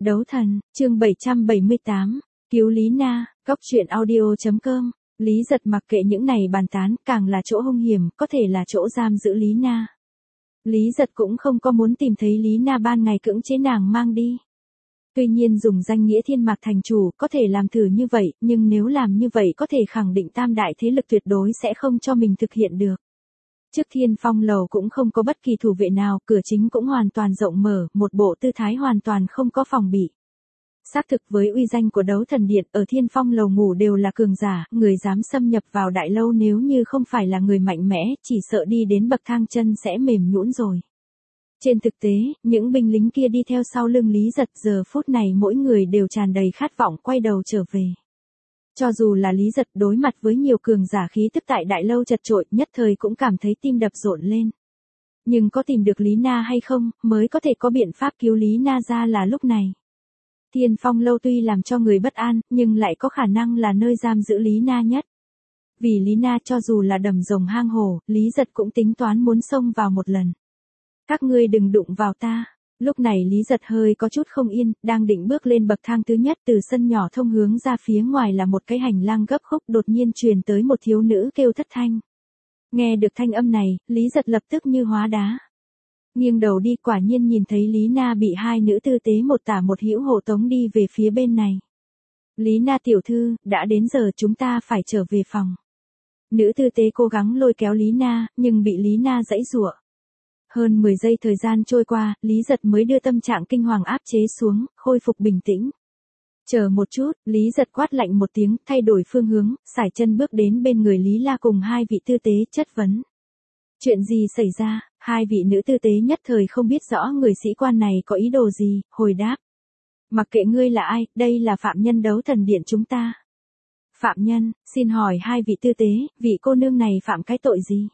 Đấu thần, chương 778, cứu Lý Na, góc truyện audio.com. Lý Giật mặc kệ những này bàn tán, càng là chỗ hung hiểm, có thể là chỗ giam giữ Lý Na. Lý Giật cũng không có muốn tìm thấy Lý Na ban ngày cưỡng chế nàng mang đi. Tuy nhiên dùng danh nghĩa Thiên Mạc thành chủ có thể làm thử như vậy, nhưng nếu làm như vậy có thể khẳng định tam đại thế lực tuyệt đối sẽ không cho mình thực hiện được. Trước Thiên Phong lầu cũng không có bất kỳ thủ vệ nào, cửa chính cũng hoàn toàn rộng mở, một bộ tư thái hoàn toàn không có phòng bị. Xác thực với uy danh của Đấu Thần Điện, ở Thiên Phong lầu ngủ đều là cường giả, người dám xâm nhập vào đại lâu nếu như không phải là người mạnh mẽ, chỉ sợ đi đến bậc thang chân sẽ mềm nhũn rồi. Trên thực tế, những binh lính kia đi theo sau lưng Lý Giật giờ phút này mỗi người đều tràn đầy khát vọng quay đầu trở về. Cho dù là Lý Giật đối mặt với nhiều cường giả khí tức tại đại lâu chật chội, nhất thời cũng cảm thấy tim đập rộn lên. Nhưng có tìm được Lý Na hay không, mới có thể có biện pháp cứu Lý Na ra là lúc này. Thiên Phong lâu tuy làm cho người bất an, nhưng lại có khả năng là nơi giam giữ Lý Na nhất. Vì Lý Na cho dù là đầm rồng hang hổ, Lý Giật cũng tính toán muốn xông vào một lần. Các ngươi đừng đụng vào ta. Lúc này Lý Giật hơi có chút không yên, đang định bước lên bậc thang thứ nhất, từ sân nhỏ thông hướng ra phía ngoài là một cái hành lang gấp khúc, đột nhiên truyền tới một thiếu nữ kêu thất thanh. Nghe được thanh âm này, Lý Giật lập tức như hóa đá. Nghiêng đầu đi, quả nhiên nhìn thấy Lý Na bị hai nữ tư tế một tả một hữu hộ tống đi về phía bên này. Lý Na tiểu thư, đã đến giờ chúng ta phải trở về phòng. Nữ tư tế cố gắng lôi kéo Lý Na, nhưng bị Lý Na giãy giụa. Hơn 10 giây thời gian trôi qua, Lý Giật mới đưa tâm trạng kinh hoàng áp chế xuống, khôi phục bình tĩnh. Chờ một chút, Lý Giật quát lạnh một tiếng, thay đổi phương hướng, sải chân bước đến bên người Lý La cùng hai vị tư tế chất vấn. Chuyện gì xảy ra? Hai vị nữ tư tế nhất thời không biết rõ người sĩ quan này có ý đồ gì, hồi đáp. Mặc kệ ngươi là ai, đây là phạm nhân Đấu Thần Điện chúng ta. Phạm nhân, xin hỏi hai vị tư tế, vị cô nương này phạm cái tội gì?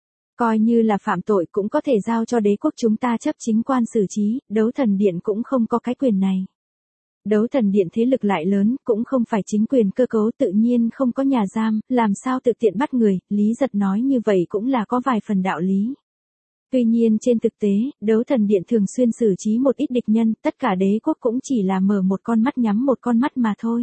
Coi như là phạm tội cũng có thể giao cho đế quốc chúng ta chấp chính quan xử trí, Đấu Thần Điện cũng không có cái quyền này. Đấu Thần Điện thế lực lại lớn, cũng không phải chính quyền cơ cấu, tự nhiên không có nhà giam, làm sao tự tiện bắt người, Lý Giật nói như vậy cũng là có vài phần đạo lý. Tuy nhiên trên thực tế, Đấu Thần Điện thường xuyên xử trí một ít địch nhân, tất cả đế quốc cũng chỉ là mở một con mắt nhắm một con mắt mà thôi.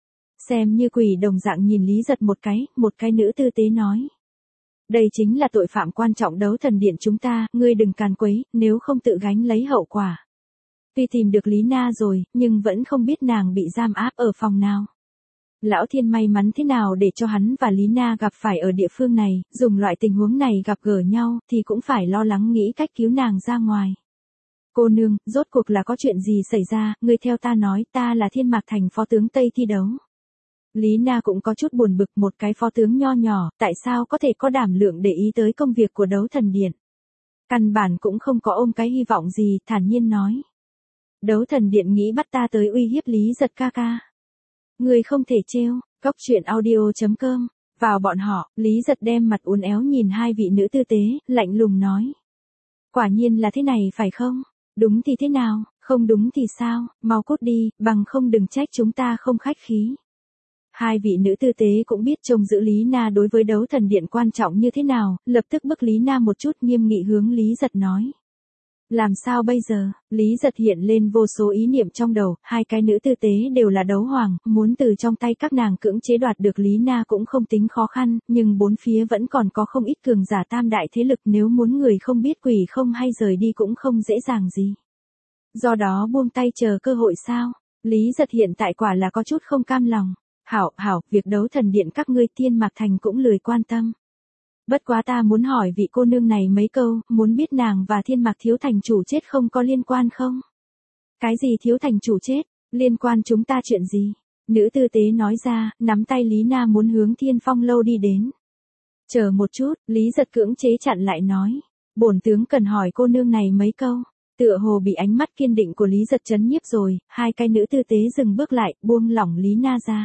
Xem như quỷ đồng dạng nhìn Lý Giật một cái nữ tư tế nói. Đây chính là tội phạm quan trọng Đấu Thần Điện chúng ta, ngươi đừng càn quấy, nếu không tự gánh lấy hậu quả. Tuy tìm được Lý Na rồi, nhưng vẫn không biết nàng bị giam áp ở phòng nào. Lão Thiên may mắn thế nào để cho hắn và Lý Na gặp phải ở địa phương này, dùng loại tình huống này gặp gỡ nhau, thì cũng phải lo lắng nghĩ cách cứu nàng ra ngoài. Cô nương, rốt cuộc là có chuyện gì xảy ra, ngươi theo ta nói, ta là Thiên Mạc thành phó tướng Tây thi đấu. Lý Na cũng có chút buồn bực, một cái phó tướng nho nhỏ, tại sao có thể có đảm lượng để ý tới công việc của Đấu Thần Điện. Căn bản cũng không có ôm cái hy vọng gì, thản nhiên nói. Đấu Thần Điện nghĩ bắt ta tới uy hiếp Lý Giật ca ca. Người không thể trêu, góc truyện audio.com. Vào bọn họ, Lý Giật đem mặt uốn éo nhìn hai vị nữ tư tế, lạnh lùng nói. Quả nhiên là thế này phải không? Đúng thì thế nào, không đúng thì sao, mau cút đi, bằng không đừng trách chúng ta không khách khí. Hai vị nữ tư tế cũng biết trông giữ Lý Na đối với Đấu Thần Điện quan trọng như thế nào, lập tức bức Lý Na một chút, nghiêm nghị hướng Lý Giật nói. Làm sao bây giờ? Lý Giật hiện lên vô số ý niệm trong đầu, hai cái nữ tư tế đều là đấu hoàng, muốn từ trong tay các nàng cưỡng chế đoạt được Lý Na cũng không tính khó khăn, nhưng bốn phía vẫn còn có không ít cường giả tam đại thế lực, nếu muốn người không biết quỷ không hay rời đi cũng không dễ dàng gì. Do đó buông tay chờ cơ hội sao? Lý Giật hiện tại quả là có chút không cam lòng. Hảo, việc Đấu Thần Điện các ngươi Thiên Mạc thành cũng lười quan tâm. Bất quá ta muốn hỏi vị cô nương này mấy câu, muốn biết nàng và Thiên Mạc thiếu thành chủ chết không có liên quan không? Cái gì thiếu thành chủ chết, liên quan chúng ta chuyện gì? Nữ tư tế nói ra, nắm tay Lý Na muốn hướng Thiên Phong lâu đi đến. Chờ một chút, Lý Giật cưỡng chế chặn lại nói. Bổn tướng cần hỏi cô nương này mấy câu. Tựa hồ bị ánh mắt kiên định của Lý Giật chấn nhiếp rồi, hai cái nữ tư tế dừng bước lại, buông lỏng Lý Na ra.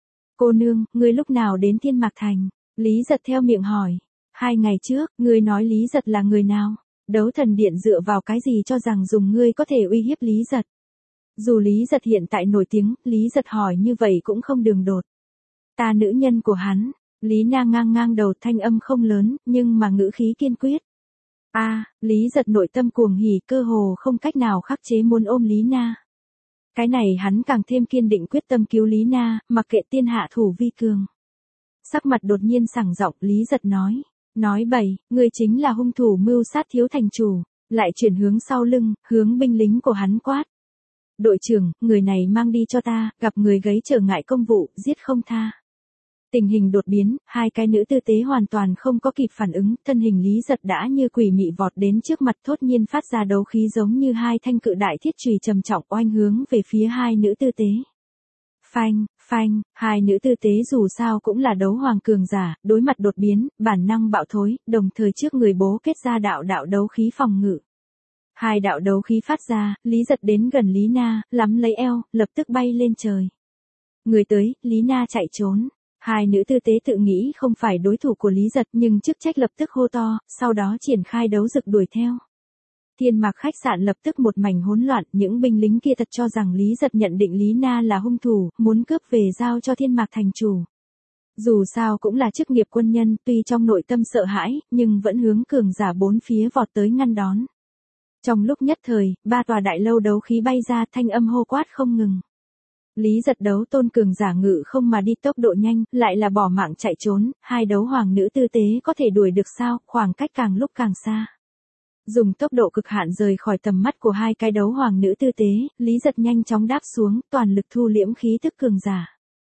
Cô nương, ngươi lúc nào đến Thiên Mạc thành? Lý Giật theo miệng hỏi. 2 ngày trước, ngươi nói Lý Giật là người nào? Đấu Thần Điện dựa vào cái gì cho rằng dùng ngươi có thể uy hiếp Lý Giật? Dù Lý Giật hiện tại nổi tiếng, Lý Giật hỏi như vậy cũng không đường đột. Ta nữ nhân của hắn. Lý Na ngang đầu, thanh âm không lớn, nhưng mà ngữ khí kiên quyết. Lý Giật nội tâm cuồng hỉ, cơ hồ không cách nào khắc chế muốn ôm Lý Na. Cái này hắn càng thêm kiên định quyết tâm cứu Lý Na, mặc kệ tiên hạ thủ vi cường. Sắc mặt đột nhiên sảng giọng, Lý Giật nói bậy, ngươi chính là hung thủ mưu sát thiếu thành chủ, lại chuyển hướng sau lưng, hướng binh lính của hắn quát. Đội trưởng, người này mang đi cho ta, gặp người gây trở ngại công vụ, giết không tha. Tình hình đột biến, hai cái nữ tư tế hoàn toàn không có kịp phản ứng, thân hình Lý Giật đã như quỷ mị vọt đến trước mặt, thốt nhiên phát ra đấu khí giống như hai thanh cự đại thiết chùy trầm trọng oanh hướng về phía hai nữ tư tế. Phanh, phanh, hai nữ tư tế dù sao cũng là đấu hoàng cường giả, đối mặt đột biến, bản năng bạo thối, đồng thời trước người bố kết ra đạo đấu khí phòng ngự. Hai đạo đấu khí phát ra, Lý Giật đến gần Lý Na, lắm lấy eo, lập tức bay lên trời. Người tới, Lý Na chạy trốn. Hai nữ tư tế tự nghĩ không phải đối thủ của Lý Giật nhưng chức trách lập tức hô to, sau đó triển khai đấu dực đuổi theo. Thiên Mạc khách sạn lập tức một mảnh hỗn loạn, những binh lính kia thật cho rằng Lý Giật nhận định Lý Na là hung thủ, muốn cướp về giao cho Thiên Mạc thành chủ. Dù sao cũng là chức nghiệp quân nhân, tuy trong nội tâm sợ hãi, nhưng vẫn hướng cường giả bốn phía vọt tới ngăn đón. Trong lúc nhất thời, ba tòa đại lâu đấu khí bay ra, thanh âm hô quát không ngừng. Lý Giật đấu tôn cường giả ngự không mà đi tốc độ nhanh, lại là bỏ mạng chạy trốn, hai đấu hoàng nữ tư tế có thể đuổi được sao, khoảng cách càng lúc càng xa. Dùng tốc độ cực hạn rời khỏi tầm mắt của hai cái đấu hoàng nữ tư tế, Lý Giật nhanh chóng đáp xuống, toàn lực thu liễm khí tức cường giả.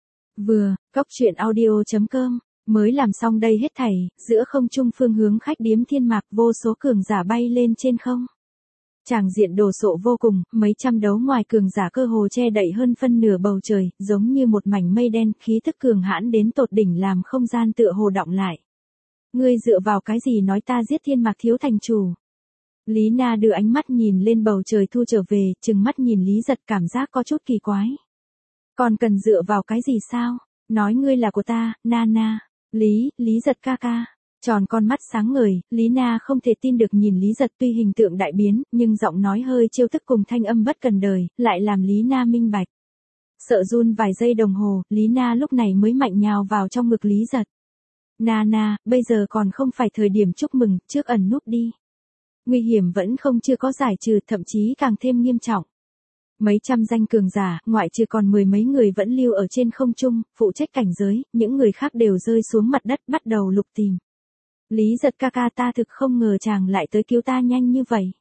Cóc truyện audio.com, mới làm xong đây hết thảy, giữa không trung phương hướng khách điếm Thiên Mạc vô số cường giả bay lên trên không. Tràng diện đồ sộ vô cùng, mấy trăm đấu ngoài cường giả cơ hồ che đậy hơn phân nửa bầu trời, giống như một mảnh mây đen, khí tức cường hãn đến tột đỉnh làm không gian tựa hồ đọng lại. Ngươi dựa vào cái gì nói ta giết Thiên Mạc thiếu thành chủ? Lý Na đưa ánh mắt nhìn lên bầu trời thu trở về, trừng mắt nhìn Lý Giật cảm giác có chút kỳ quái. Còn cần dựa vào cái gì sao? Nói ngươi là của ta, Na. Lý Giật ca ca. Tròn con mắt sáng ngời, Lý Na không thể tin được nhìn Lý Giật tuy hình tượng đại biến, nhưng giọng nói hơi trêu tức cùng thanh âm bất cần đời, lại làm Lý Na minh bạch. Sợ run vài giây đồng hồ, Lý Na lúc này mới mạnh nhào vào trong ngực Lý Giật. Na, bây giờ còn không phải thời điểm chúc mừng, trước ẩn núp đi. Nguy hiểm vẫn không chưa có giải trừ, thậm chí càng thêm nghiêm trọng. Mấy trăm danh cường giả, ngoại trừ còn mười mấy người vẫn lưu ở trên không trung, phụ trách cảnh giới, những người khác đều rơi xuống mặt đất bắt đầu lục tìm. Lý Giật ca ca, ta thực không ngờ chàng lại tới cứu ta nhanh như vậy.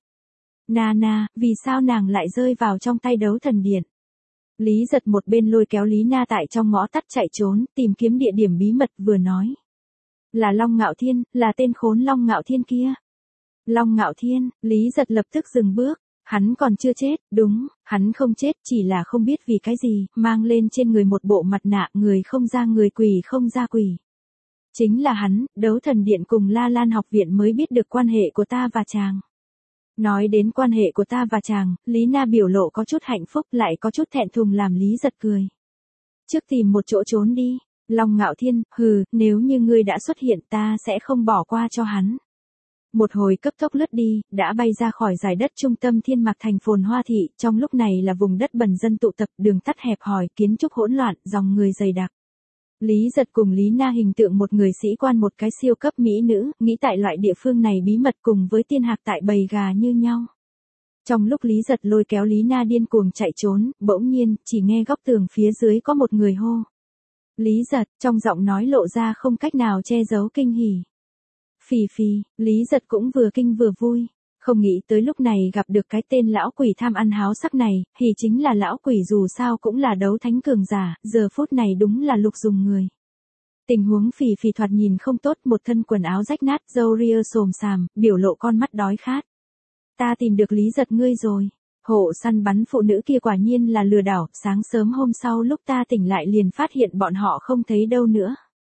Na, vì sao nàng lại rơi vào trong tay đấu thần điện? Lý Giật một bên lôi kéo Lý Na tại trong ngõ tắt chạy trốn, tìm kiếm địa điểm bí mật vừa nói. Là Long Ngạo Thiên, là tên khốn Long Ngạo Thiên kia. Long Ngạo Thiên, Lý Giật lập tức dừng bước. Hắn còn chưa chết, đúng, hắn không chết, chỉ là không biết vì cái gì, mang lên trên người một bộ mặt nạ, người không ra người, quỷ không ra quỷ. Chính là hắn, đấu thần điện cùng La Lan học viện mới biết được quan hệ của ta và chàng. Nói đến quan hệ của ta và chàng, Lý Na biểu lộ có chút hạnh phúc lại có chút thẹn thùng làm Lý Giật cười. Trước tìm một chỗ trốn đi, Long Ngạo Thiên, nếu như ngươi đã xuất hiện ta sẽ không bỏ qua cho hắn. Một hồi cấp tốc lướt đi, đã bay ra khỏi giải đất trung tâm Thiên Mạc thành phồn hoa thị, trong lúc này là vùng đất bần dân tụ tập, đường tắt hẹp hòi, kiến trúc hỗn loạn, dòng người dày đặc. Lý Giật cùng Lý Na hình tượng một người sĩ quan một cái siêu cấp mỹ nữ, nghĩ tại loại địa phương này bí mật cùng với tiên hạc tại bầy gà như nhau. Trong lúc Lý Giật lôi kéo Lý Na điên cuồng chạy trốn, bỗng nhiên, chỉ nghe góc tường phía dưới có một người hô. Lý Giật, trong giọng nói lộ ra không cách nào che giấu kinh hỉ. Phì, Lý Giật cũng vừa kinh vừa vui. Không nghĩ tới lúc này gặp được cái tên lão quỷ tham ăn háo sắc này, thì chính là lão quỷ dù sao cũng là đấu thánh cường giả, giờ phút này đúng là lục dùng người. Tình huống Phì thoạt nhìn không tốt, một thân quần áo rách nát, râu ria xồm xàm, biểu lộ con mắt đói khát. Ta tìm được Lý Giật ngươi rồi. Hộ săn bắn phụ nữ kia quả nhiên là lừa đảo, sáng sớm hôm sau lúc ta tỉnh lại liền phát hiện bọn họ không thấy đâu nữa.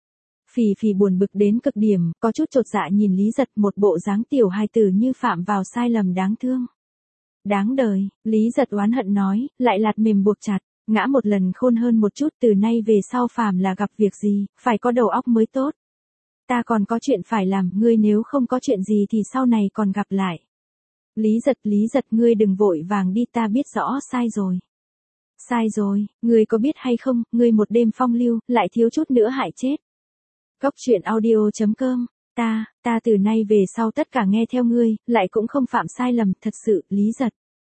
Phì buồn bực đến cực điểm, có chút chột dạ nhìn Lý Giật, một bộ dáng tiểu hài tử như phạm vào sai lầm đáng thương. Đáng đời, Lý Giật oán hận nói, lại lạt mềm buộc chặt, ngã một lần khôn hơn một chút, từ nay về sau phàm là gặp việc gì, phải có đầu óc mới tốt. Ta còn có chuyện phải làm, ngươi nếu không có chuyện gì thì sau này còn gặp lại. Lý Giật ngươi đừng vội vàng đi, ta biết rõ sai rồi. Sai rồi, ngươi có biết hay không, ngươi một đêm phong lưu, lại thiếu chút nữa hại chết. Cóc truyện audio.com, ta từ nay về sau tất cả nghe theo ngươi, lại cũng không phạm sai lầm, thật sự, Lý Giật.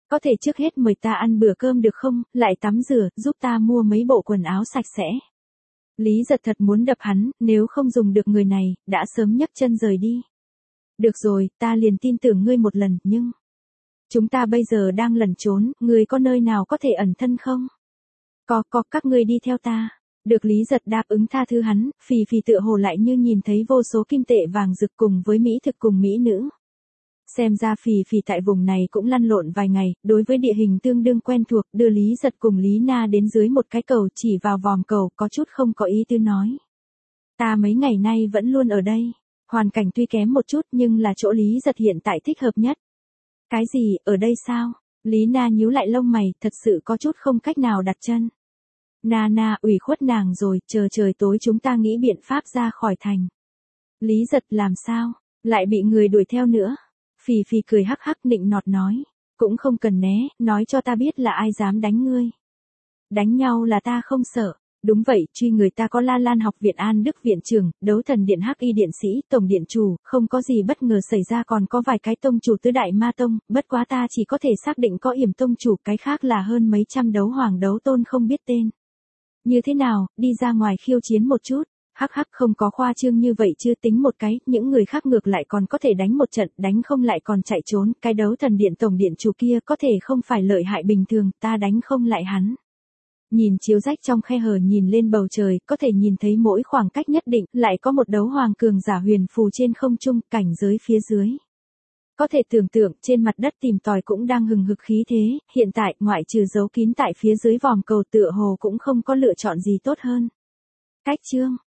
Có thể trước hết mời ta ăn bữa cơm được không, lại tắm rửa, giúp ta mua mấy bộ quần áo sạch sẽ. Lý Giật thật muốn đập hắn, nếu không dùng được người này, đã sớm nhấc chân rời đi. Được rồi, ta liền tin tưởng ngươi một lần, nhưng... Chúng ta bây giờ đang lẩn trốn, ngươi có nơi nào có thể ẩn thân không? Có, các ngươi đi theo ta. Được Lý Giật đáp ứng tha thứ hắn, Phì Phì tựa hồ lại như nhìn thấy vô số kim tệ vàng rực cùng với mỹ thực cùng mỹ nữ. Xem ra Phì Phì tại vùng này cũng lăn lộn vài ngày, đối với địa hình tương đương quen thuộc, đưa Lý Giật cùng Lý Na đến dưới một cái cầu, chỉ vào vòm cầu, có chút không có ý tư nói. Ta mấy ngày nay vẫn luôn ở đây, hoàn cảnh tuy kém một chút nhưng là chỗ Lý Giật hiện tại thích hợp nhất. Cái gì, ở đây sao? Lý Na nhíu lại lông mày, thật sự có chút không cách nào đặt chân. Na, ủy khuất nàng rồi, chờ trời tối chúng ta nghĩ biện pháp ra khỏi thành. Lý Giật làm sao? Lại bị người đuổi theo nữa. Phì Phì cười hắc hắc nịnh nọt nói. Cũng không cần né, nói cho ta biết là ai dám đánh ngươi. Đánh nhau là ta không sợ. Đúng vậy, truy người ta có La Lan học viện An Đức viện trưởng, đấu thần điện Hắc Y điện sĩ, tổng điện chủ, không có gì bất ngờ xảy ra, còn có vài cái tông chủ tứ đại ma tông, bất quá ta chỉ có thể xác định có Yểm tông chủ, cái khác là hơn mấy trăm đấu hoàng đấu tôn không biết tên. Như thế nào, đi ra ngoài khiêu chiến một chút. Hắc hắc, không có khoa trương như vậy, chưa tính một cái, những người khác ngược lại còn có thể đánh một trận, đánh không lại còn chạy trốn, cái đấu thần điện tổng điện chủ kia có thể không phải lợi hại bình thường, ta đánh không lại hắn. Nhìn chiếu rách trong khe hở, nhìn lên bầu trời, có thể nhìn thấy mỗi khoảng cách nhất định, lại có một đấu hoàng cường giả huyền phù trên không trung, cảnh giới phía dưới. Có thể tưởng tượng, trên mặt đất tìm tòi cũng đang hừng hực khí thế, hiện tại, ngoại trừ giấu kín tại phía dưới vòm cầu, tựa hồ cũng không có lựa chọn gì tốt hơn. Cách chương